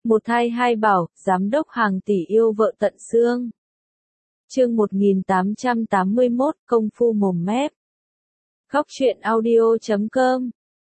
Một thai hai bảo, giám đốc hàng tỷ yêu vợ tận xương. Chương 1881, công phu mồm mép. Góc truyện audio.com.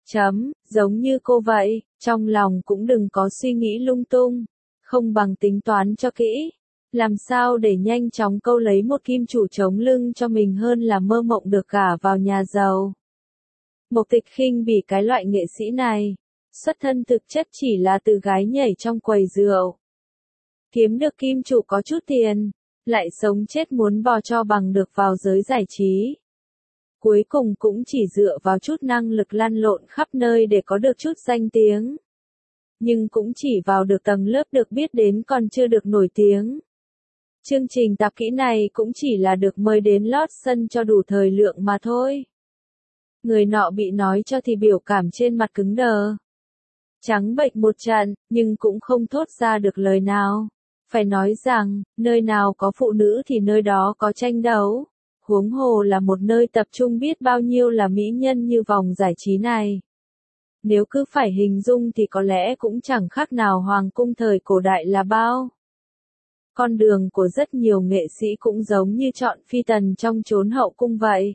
Giống như cô vậy, trong lòng cũng đừng có suy nghĩ lung tung, không bằng tính toán cho kỹ. Làm sao để nhanh chóng câu lấy một kim chủ chống lưng cho mình hơn là mơ mộng được gả vào nhà giàu. Mộc Tịch khinh bỉ cái loại nghệ sĩ này. Xuất thân thực chất chỉ là từ gái nhảy trong quầy rượu. Kiếm được kim chủ có chút tiền, lại sống chết muốn bò cho bằng được vào giới giải trí. Cuối cùng cũng chỉ dựa vào chút năng lực lăn lộn khắp nơi để có được chút danh tiếng. Nhưng cũng chỉ vào được tầng lớp được biết đến còn chưa được nổi tiếng. Chương trình tạp kỹ này cũng chỉ là được mời đến lót sân cho đủ thời lượng mà thôi. Người nọ bị nói cho thì biểu cảm trên mặt cứng đờ. Trắng bệch một trận, nhưng cũng không thốt ra được lời nào. Phải nói rằng, nơi nào có phụ nữ thì nơi đó có tranh đấu. Huống hồ là một nơi tập trung biết bao nhiêu là mỹ nhân như vòng giải trí này. Nếu cứ phải hình dung thì có lẽ cũng chẳng khác nào hoàng cung thời cổ đại là bao. Con đường của rất nhiều nghệ sĩ cũng giống như chọn phi tần trong chốn hậu cung vậy.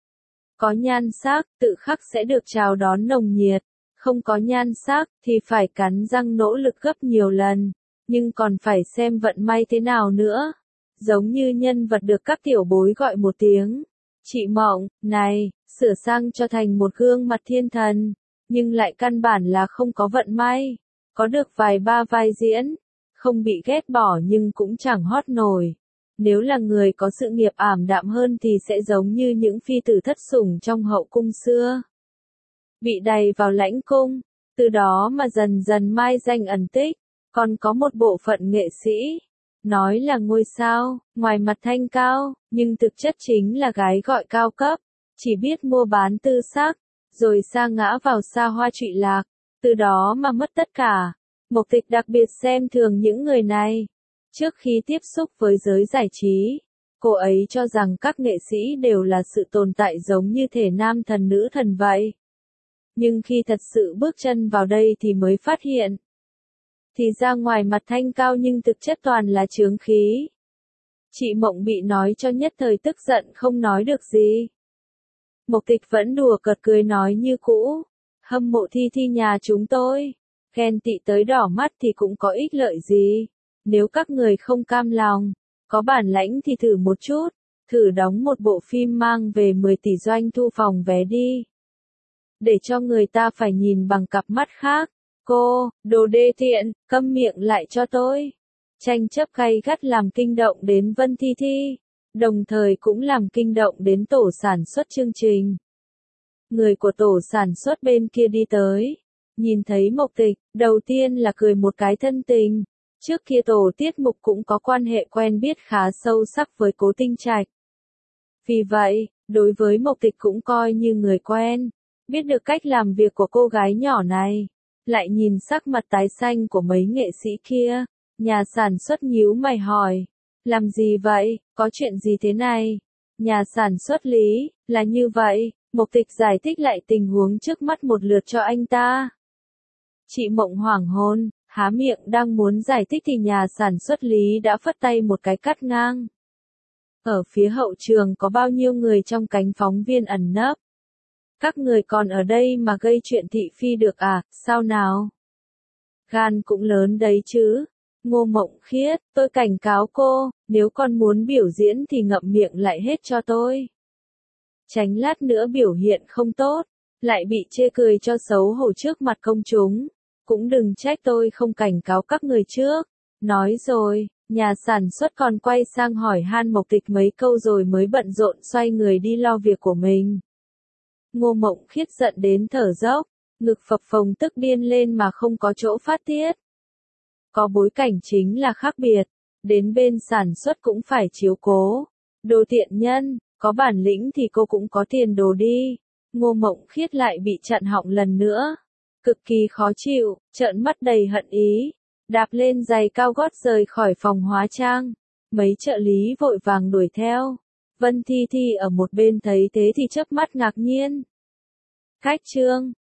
Có nhan sắc, tự khắc sẽ được chào đón nồng nhiệt. Không có nhan sắc thì phải cắn răng nỗ lực gấp nhiều lần, nhưng còn phải xem vận may thế nào nữa. Giống như nhân vật được các tiểu bối gọi một tiếng, chị Mộng, này, sửa sang cho thành một gương mặt thiên thần, nhưng lại căn bản là không có vận may, có được vài ba vai diễn, không bị ghét bỏ nhưng cũng chẳng hot nổi. Nếu là người có sự nghiệp ảm đạm hơn thì sẽ giống như những phi tử thất sủng trong hậu cung xưa. Bị đầy vào lãnh cung, từ đó mà dần dần mai danh ẩn tích. Còn có một bộ phận nghệ sĩ, nói là ngôi sao, ngoài mặt thanh cao, nhưng thực chất chính là gái gọi cao cấp, chỉ biết mua bán tư sắc, rồi sa ngã vào xa hoa trụy lạc, từ đó mà mất tất cả. Mộc Tịch đặc biệt xem thường những người này. Trước khi tiếp xúc với giới giải trí, cô ấy cho rằng các nghệ sĩ đều là sự tồn tại giống như thể nam thần nữ thần vậy. Nhưng khi thật sự bước chân vào đây thì mới phát hiện. Thì ra ngoài mặt thanh cao nhưng thực chất toàn là chướng khí. Chị Mộng bị nói cho nhất thời tức giận không nói được gì. Mộc Tịch vẫn đùa cợt cười nói như cũ. Hâm mộ Thi Thi nhà chúng tôi. Ghen tị tới đỏ mắt thì cũng có ích lợi gì. Nếu các người không cam lòng, có bản lãnh thì thử một chút. Thử đóng một bộ phim mang về 10 tỷ doanh thu phòng vé đi. Để cho người ta phải nhìn bằng cặp mắt khác. Cô, đồ đê tiện, câm miệng lại cho tôi. Tranh chấp gay gắt làm kinh động đến Vân Thi Thi, đồng thời cũng làm kinh động đến tổ sản xuất chương trình. Người của tổ sản xuất bên kia đi tới, nhìn thấy Mộc Tịch, đầu tiên là cười một cái thân tình. Trước kia tổ tiết mục cũng có quan hệ quen biết khá sâu sắc với Cố Tinh Trạch. Vì vậy, đối với Mộc Tịch cũng coi như người quen. Biết được cách làm việc của cô gái nhỏ này, lại nhìn sắc mặt tái xanh của mấy nghệ sĩ kia, nhà sản xuất nhíu mày hỏi, làm gì vậy, có chuyện gì thế này? Nhà sản xuất Lý, là như vậy, Mộc Tịch giải thích lại tình huống trước mắt một lượt cho anh ta. Chị Mộng hoảng hồn, há miệng đang muốn giải thích thì nhà sản xuất Lý đã phất tay một cái cắt ngang. Ở phía hậu trường có bao nhiêu người trong cánh phóng viên ẩn nấp? Các người còn ở đây mà gây chuyện thị phi được à, sao nào? Gan cũng lớn đấy chứ. Ngô Mộng Khiết, tôi cảnh cáo cô, nếu con muốn biểu diễn thì ngậm miệng lại hết cho tôi. Tránh lát nữa biểu hiện không tốt, lại bị chê cười cho xấu hổ trước mặt công chúng. Cũng đừng trách tôi không cảnh cáo các người trước. Nói rồi, nhà sản xuất còn quay sang hỏi han Mộc Tịch mấy câu rồi mới bận rộn xoay người đi lo việc của mình. Ngô Mộng Khiết giận đến thở dốc, ngực phập phồng tức điên lên mà không có chỗ phát tiết. Có bối cảnh chính là khác biệt, đến bên sản xuất cũng phải chiếu cố. Đồ tiện nhân, có bản lĩnh thì cô cũng có tiền đồ đi. Ngô Mộng Khiết lại bị chặn họng lần nữa. Cực kỳ khó chịu, trợn mắt đầy hận ý. Đạp lên giày cao gót rời khỏi phòng hóa trang. Mấy trợ lý vội vàng đuổi theo. Vân Thi Thi ở một bên thấy thế thì chớp mắt ngạc nhiên. Khách trương,